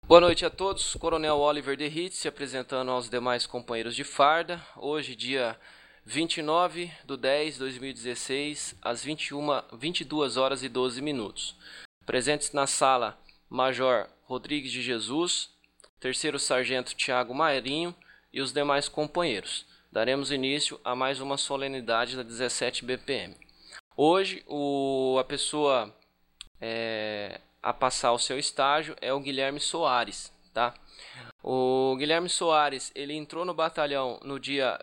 Boa noite a todos, Coronel Oliver de Hitz se apresentando aos demais companheiros de farda. Hoje, dia 29/10/2016, às 22 horas e 12 minutos. Presentes na sala, Major Rodrigues de Jesus, Terceiro Sargento Tiago Marinho e os demais companheiros. Daremos início a mais uma solenidade da 17 BPM. Hoje, a pessoa a passar o seu estágio é o Guilherme Soares, tá? O Guilherme Soares, ele entrou no batalhão no dia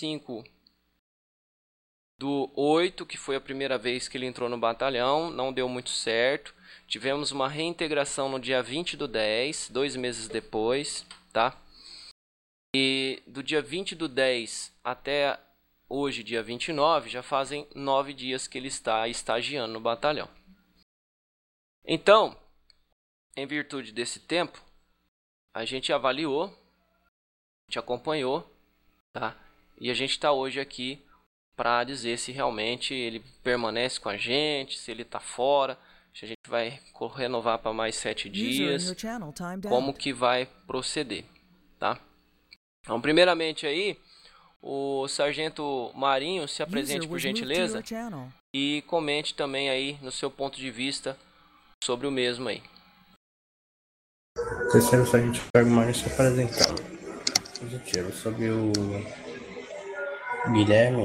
25/8, que foi a primeira vez que ele entrou no batalhão, não deu muito certo. Tivemos uma reintegração no dia 20/10, 2 meses depois, tá? E do dia 20/10 até hoje, dia 29, já fazem 9 dias que ele está estagiando no batalhão. Então, em virtude desse tempo, a gente avaliou, a gente acompanhou, tá? E a gente está hoje aqui para dizer se realmente ele permanece com a gente, se ele está fora, se a gente vai renovar para mais 7 dias, como que vai proceder, tá? Então, primeiramente aí, o Sargento Marinho se apresente por gentileza e comente também aí no seu ponto de vista sobre o mesmo aí. Terceiro Sargento Tiago Marinho se apresentando. Positivo. Sobre o Guilherme.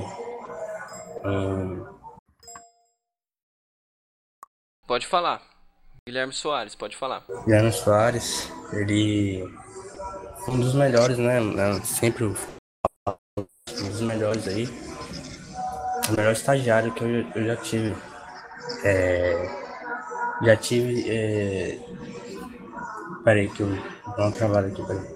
Pode falar. Guilherme Soares, pode falar. Guilherme Soares, ele foi um dos melhores, né? Sempre um dos melhores aí. O melhor estagiário que eu já tive. Já tive. Peraí, que eu vou dar um trabalho aqui, peraí.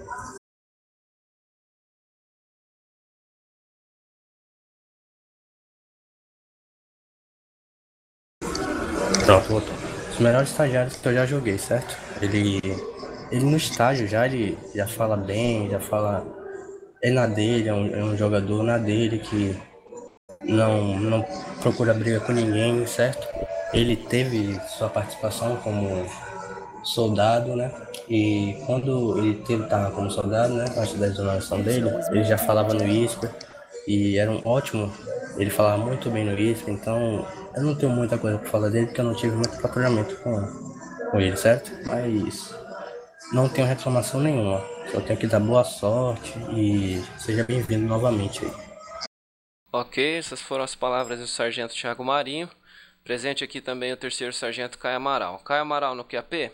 Pronto, voltou. Os melhores estagiários que eu já joguei, certo? Ele no estágio ele já fala bem, já fala. É na dele, é um jogador na dele que não procura briga com ninguém, certo? Ele teve sua participação como soldado, né? E quando ele estava como soldado, né? Antes da exoneração dele, ele já falava no Whisper e era um ótimo. Ele falava muito bem no Whisper, então eu não tenho muita coisa para falar dele porque eu não tive muito patrulhamento com ele, certo? Mas não tenho reclamação nenhuma. Só tenho que dar boa sorte e seja bem-vindo novamente aí. Ok, essas foram as palavras do Sargento Tiago Marinho. Presente aqui também o terceiro Sargento Caio Amaral. Caio Amaral no QAP?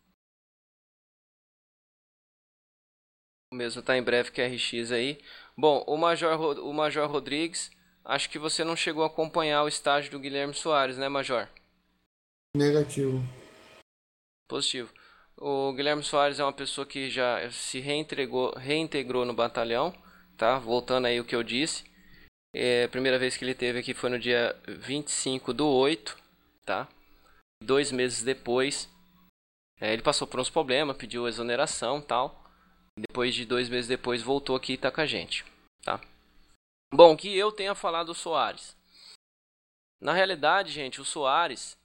O mesmo está em breve QRX aí. Bom, o Major Rodrigues, acho que você não chegou a acompanhar o estágio do Guilherme Soares, né, Major? Negativo. Positivo. O Guilherme Soares é uma pessoa que já se reintegrou no batalhão, tá? Voltando aí o que eu disse. A primeira vez que ele teve aqui foi no dia 25/8, tá? 2 meses depois, ele passou por uns problemas, pediu exoneração e tal. Depois de 2 meses depois, voltou aqui e tá com a gente, tá? Bom, que eu tenha falado do Soares. Na realidade, gente, o Soares,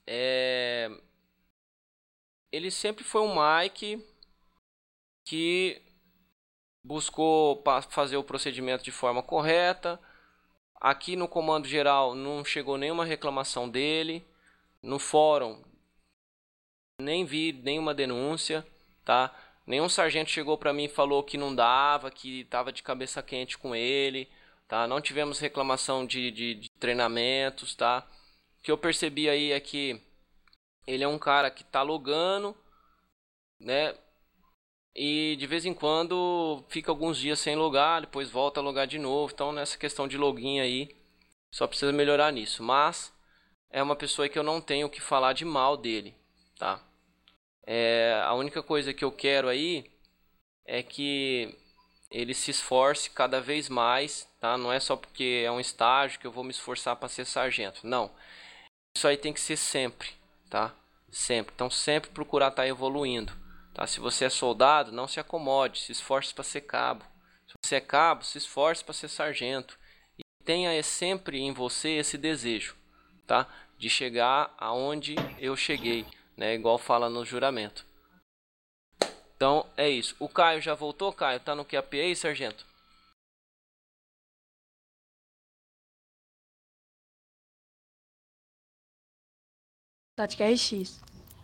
ele sempre foi um Mike que buscou fazer o procedimento de forma correta. Aqui no comando geral não chegou nenhuma reclamação dele. No fórum nem vi nenhuma denúncia, tá? Nenhum sargento chegou para mim e falou que não dava, que estava de cabeça quente com ele, tá? Não tivemos reclamação de treinamentos, tá? O que eu percebi aí é que ele é um cara que tá logando, né? E de vez em quando fica alguns dias sem logar, depois volta a logar de novo. Então nessa questão de login aí, só precisa melhorar nisso. Mas é uma pessoa que eu não tenho o que falar de mal dele, tá? A única coisa que eu quero aí é que ele se esforce cada vez mais, tá? Não é só porque é um estágio que eu vou me esforçar para ser sargento, não. Isso aí tem que ser sempre, tá? Sempre. Então sempre procurar estar evoluindo, tá? Se você é soldado, não se acomode, se esforce para ser cabo. Se você é cabo, se esforce para ser sargento. E tenha sempre em você esse desejo, tá? De chegar aonde eu cheguei, né? Igual fala no juramento. Então é isso. O Caio já voltou, Caio? Tá no QAP aí, sargento? Tática RX.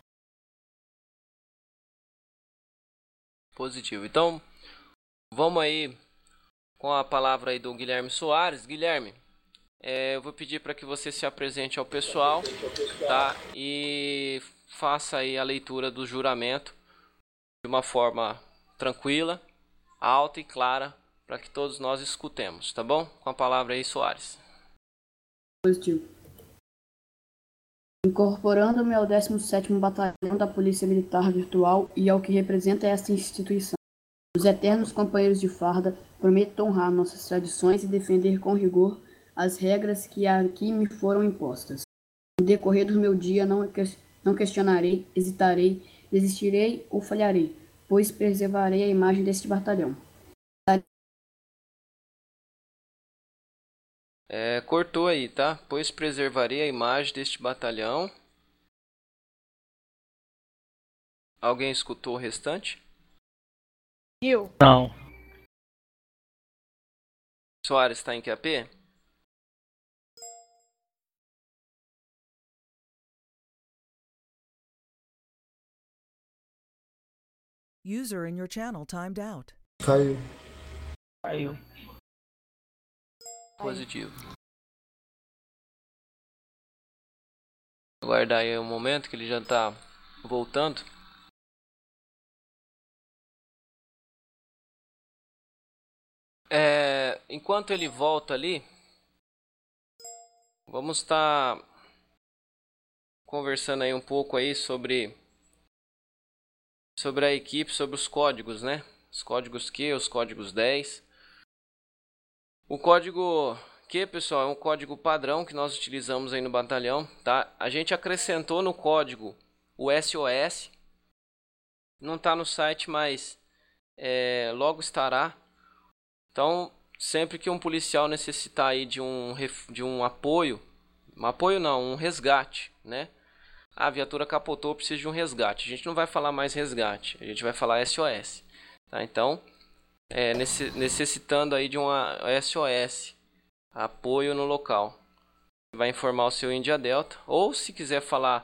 Positivo. Então, vamos aí com a palavra aí do Guilherme Soares. Guilherme, eu vou pedir para que você se apresente ao pessoal, tá? E faça aí a leitura do juramento de uma forma tranquila, alta e clara, para que todos nós escutemos, tá bom? Com a palavra aí, Soares. Positivo. Incorporando-me ao 17º Batalhão da Polícia Militar Virtual e ao que representa esta instituição. Os eternos companheiros de farda, prometo honrar nossas tradições e defender com rigor as regras que aqui me foram impostas. No decorrer do meu dia não questionarei, hesitarei, desistirei ou falharei, pois preservarei a imagem deste batalhão. Cortou aí, tá? Pois preservarei a imagem deste batalhão. Alguém escutou o restante? Eu. Não. Soares está em QAP? User in your channel timed out. Caiu. Caiu. Positivo. Aguardar aí um momento que ele já está voltando. Enquanto ele volta ali, vamos estar conversando aí um pouco aí sobre a equipe, sobre os códigos, né? Os códigos Q, os códigos 10. O código Q, pessoal, é um código padrão que nós utilizamos aí no batalhão, tá? A gente acrescentou no código o SOS. Não está no site, mas logo estará. Então, sempre que um policial necessitar aí de um apoio, um resgate, né? A viatura capotou, precisa de um resgate. A gente não vai falar mais resgate, a gente vai falar SOS, tá? Então, necessitando aí de uma SOS, apoio no local, vai informar o seu Índia Delta, ou se quiser falar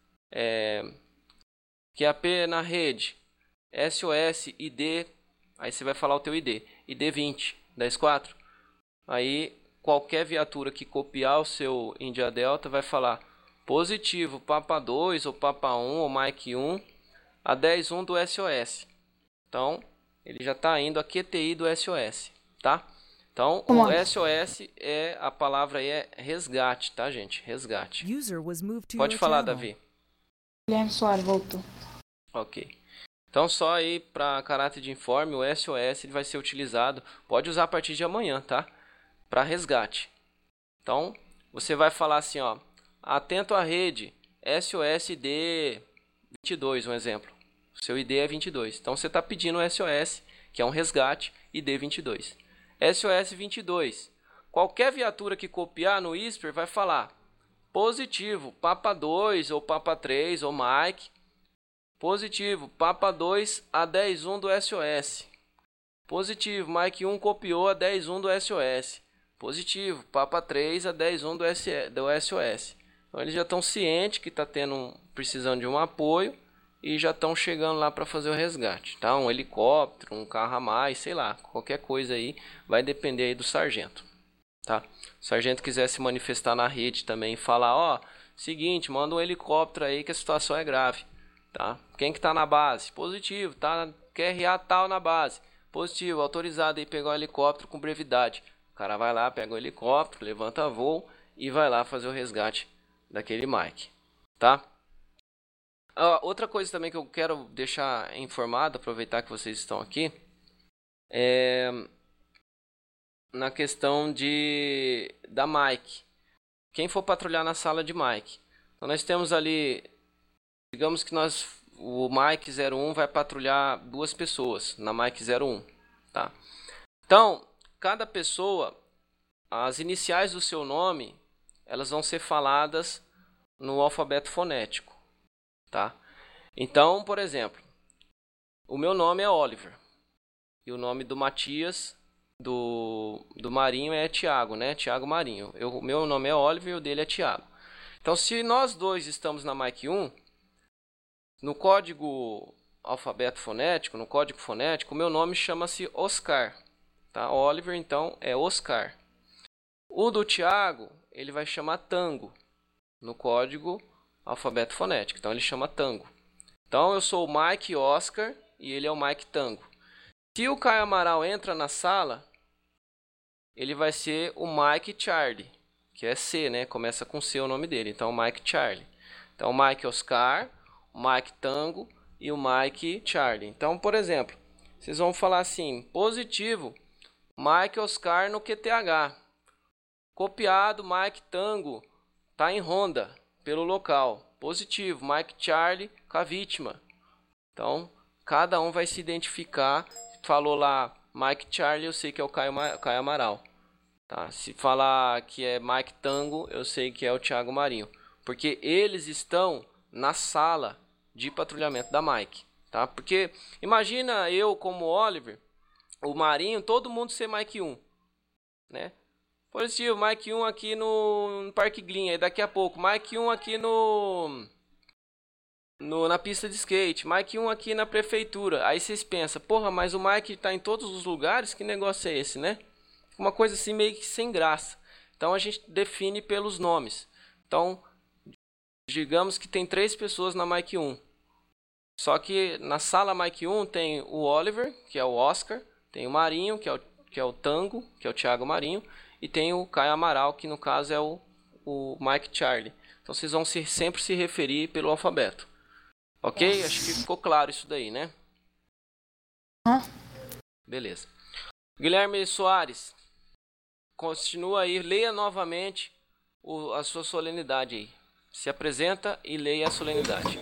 QAP na rede, SOS ID, aí você vai falar o teu ID 20 104. Aí qualquer viatura que copiar o seu Índia Delta vai falar positivo Papa 2 ou Papa 1 ou Mike 1 a 10-1 do SOS. Então ele já está indo a QTI do SOS, tá? Então o SOS a palavra aí é resgate, tá, gente? Resgate. Pode falar, Davi. Guilherme Soares voltou. Ok. Então só aí para caráter de informe, o SOS ele vai ser utilizado, pode usar a partir de amanhã, tá? Para resgate. Então você vai falar assim, ó, atento à rede, SOS ID 22, um exemplo. O seu ID é 22. Então você está pedindo o SOS, que é um resgate, ID 22. SOS 22. Qualquer viatura que copiar no ISPER vai falar positivo, Papa 2 ou Papa 3 ou Mike. Positivo, Papa 2 a 10-1 do SOS. Positivo, Mike 1 copiou a 10-1 do SOS. Positivo, Papa 3 a 10-1 do SOS. Então eles já estão cientes que está precisando de um apoio e já estão chegando lá para fazer o resgate. Tá? Um helicóptero, um carro a mais, sei lá, qualquer coisa aí vai depender aí do sargento. Tá? Se o sargento quiser se manifestar na rede também e falar, ó, seguinte, manda um helicóptero aí que a situação é grave. Tá? Quem que tá na base? Positivo, tá? QRA tal na base. Positivo, autorizado aí pegar o helicóptero com brevidade. O cara vai lá, pega o helicóptero, levanta voo e vai lá fazer o resgate daquele Mike, tá? Outra coisa também que eu quero deixar informado, aproveitar que vocês estão aqui, é na questão da Mike. Quem for patrulhar na sala de Mike. Então nós temos ali, digamos que o Mike 01 vai patrulhar 2 pessoas na Mike 01, tá? Então, cada pessoa, as iniciais do seu nome, elas vão ser faladas no alfabeto fonético, tá? Então, por exemplo, o meu nome é Oliver. E o nome do Matias, do Marinho, é Thiago, né? Thiago Marinho. O meu nome é Oliver e o dele é Thiago. Então, se nós dois estamos na Mic 1, no código alfabeto fonético, no código fonético, o meu nome chama-se Oscar. Tá? Oliver, então, é Oscar. O do Thiago, ele vai chamar Tango, no código alfabeto fonético. Então, ele chama Tango. Então, eu sou o Mike Oscar e ele é o Mike Tango. Se o Caio Amaral entra na sala, ele vai ser o Mike Charlie, que é C, né? Começa com C o nome dele. Então, Mike Charlie. Então, o Mike Oscar, o Mike Tango e o Mike Charlie. Então, por exemplo, vocês vão falar assim, positivo, Mike Oscar no QTH. Copiado, Mike Tango tá em ronda pelo local. Positivo, Mike Charlie com a vítima. Então, cada um vai se identificar. Falou lá Mike Charlie, eu sei que é o Caio Amaral. Tá? Se falar que é Mike Tango, eu sei que é o Thiago Marinho. Porque eles estão na sala de patrulhamento da Mike. Tá? Porque imagina eu como Oliver, o Marinho, todo mundo ser Mike 1. Né? Positivo, Mike 1 aqui no Parque Glyn. Aí daqui a pouco, Mike 1 aqui na pista de skate, Mike 1 aqui na prefeitura. Aí vocês pensam, porra, mas o Mike tá em todos os lugares? Que negócio é esse, né? Uma coisa assim meio que sem graça. Então a gente define pelos nomes. Então, digamos que tem 3 pessoas na Mike 1. Só que na sala Mike 1 tem o Oliver, que é o Oscar, tem o Marinho, que é o Tango, que é o Thiago Marinho, e tem o Caio Amaral, que no caso é o Mike Charlie. Então vocês vão sempre se referir pelo alfabeto. Ok? Acho que ficou claro isso daí, né? Beleza. Guilherme Soares, continua aí, leia novamente a sua solenidade aí. Se apresenta e leia a solenidade.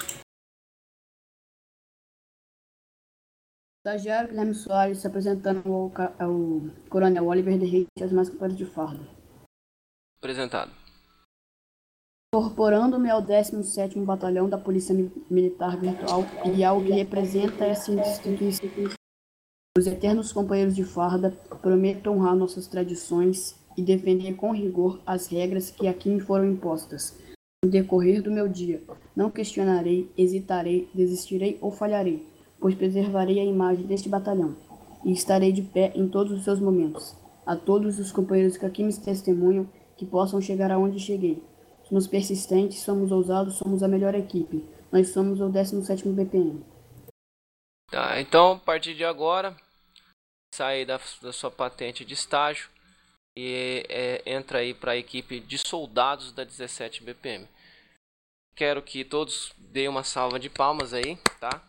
Estagiário Guilherme Soares se apresentando ao Coronel Oliver de Reis e as mais companheiras de farda. Apresentado. Incorporando-me ao 17º Batalhão da Polícia Militar Virtual e ao que representa essa instituição, os eternos companheiros de farda, prometo honrar nossas tradições e defender com rigor as regras que aqui me foram impostas. No decorrer do meu dia, não questionarei, hesitarei, desistirei ou falharei, pois preservarei a imagem deste batalhão e estarei de pé em todos os seus momentos. A todos os companheiros que aqui me testemunham, que possam chegar aonde cheguei. Somos persistentes, somos ousados, somos a melhor equipe. Nós somos o 17º BPM. Tá, então a partir de agora, sai da sua patente de estágio e entra aí para a equipe de soldados da 17 BPM. Quero que todos deem uma salva de palmas aí, tá?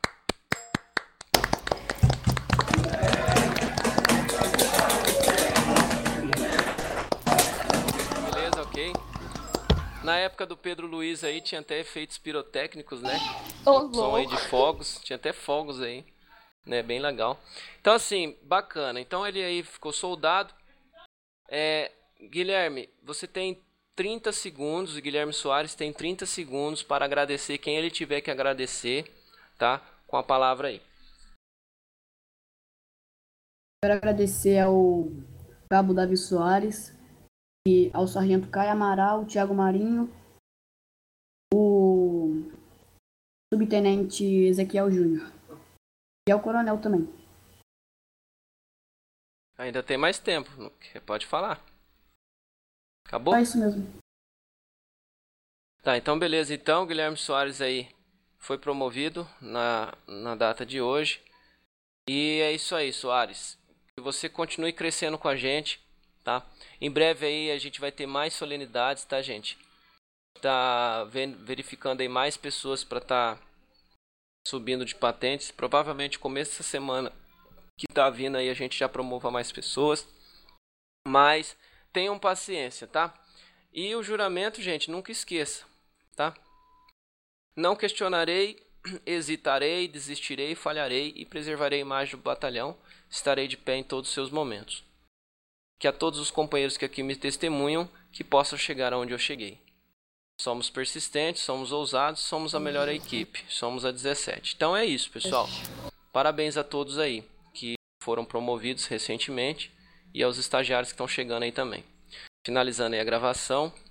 Beleza, ok. Na época do Pedro Luiz aí tinha até efeitos pirotécnicos, né? Som aí de fogos, tinha até fogos aí, né? Bem legal. Então assim, bacana. Então ele aí ficou soldado. Guilherme, você tem 30 segundos, o Guilherme Soares tem 30 segundos para agradecer quem ele tiver que agradecer, tá? Com a palavra aí. Quero agradecer ao Cabo Davi Soares, e ao Sargento Caio Amaral, Thiago Marinho, o Subtenente Ezequiel Júnior e ao Coronel também. Ainda tem mais tempo, pode falar. Acabou? É isso mesmo. Tá, então beleza. Então, Guilherme Soares aí foi promovido na data de hoje. E é isso aí, Soares. Que você continue crescendo com a gente, tá? Em breve aí a gente vai ter mais solenidades, tá, gente? Tá verificando aí mais pessoas para tá subindo de patentes. Provavelmente começo dessa semana que tá vindo aí a gente já promova mais pessoas. Mas tenham paciência, tá? E o juramento, gente, nunca esqueça, tá? Não questionarei, hesitarei, desistirei, falharei e preservarei a imagem do batalhão. Estarei de pé em todos os seus momentos. Que a todos os companheiros que aqui me testemunham, que possam chegar aonde eu cheguei. Somos persistentes, somos ousados, somos a melhor equipe. Somos a 17. Então é isso, pessoal. Parabéns a todos aí que foram promovidos recentemente e aos estagiários que estão chegando aí também. Finalizando aí a gravação.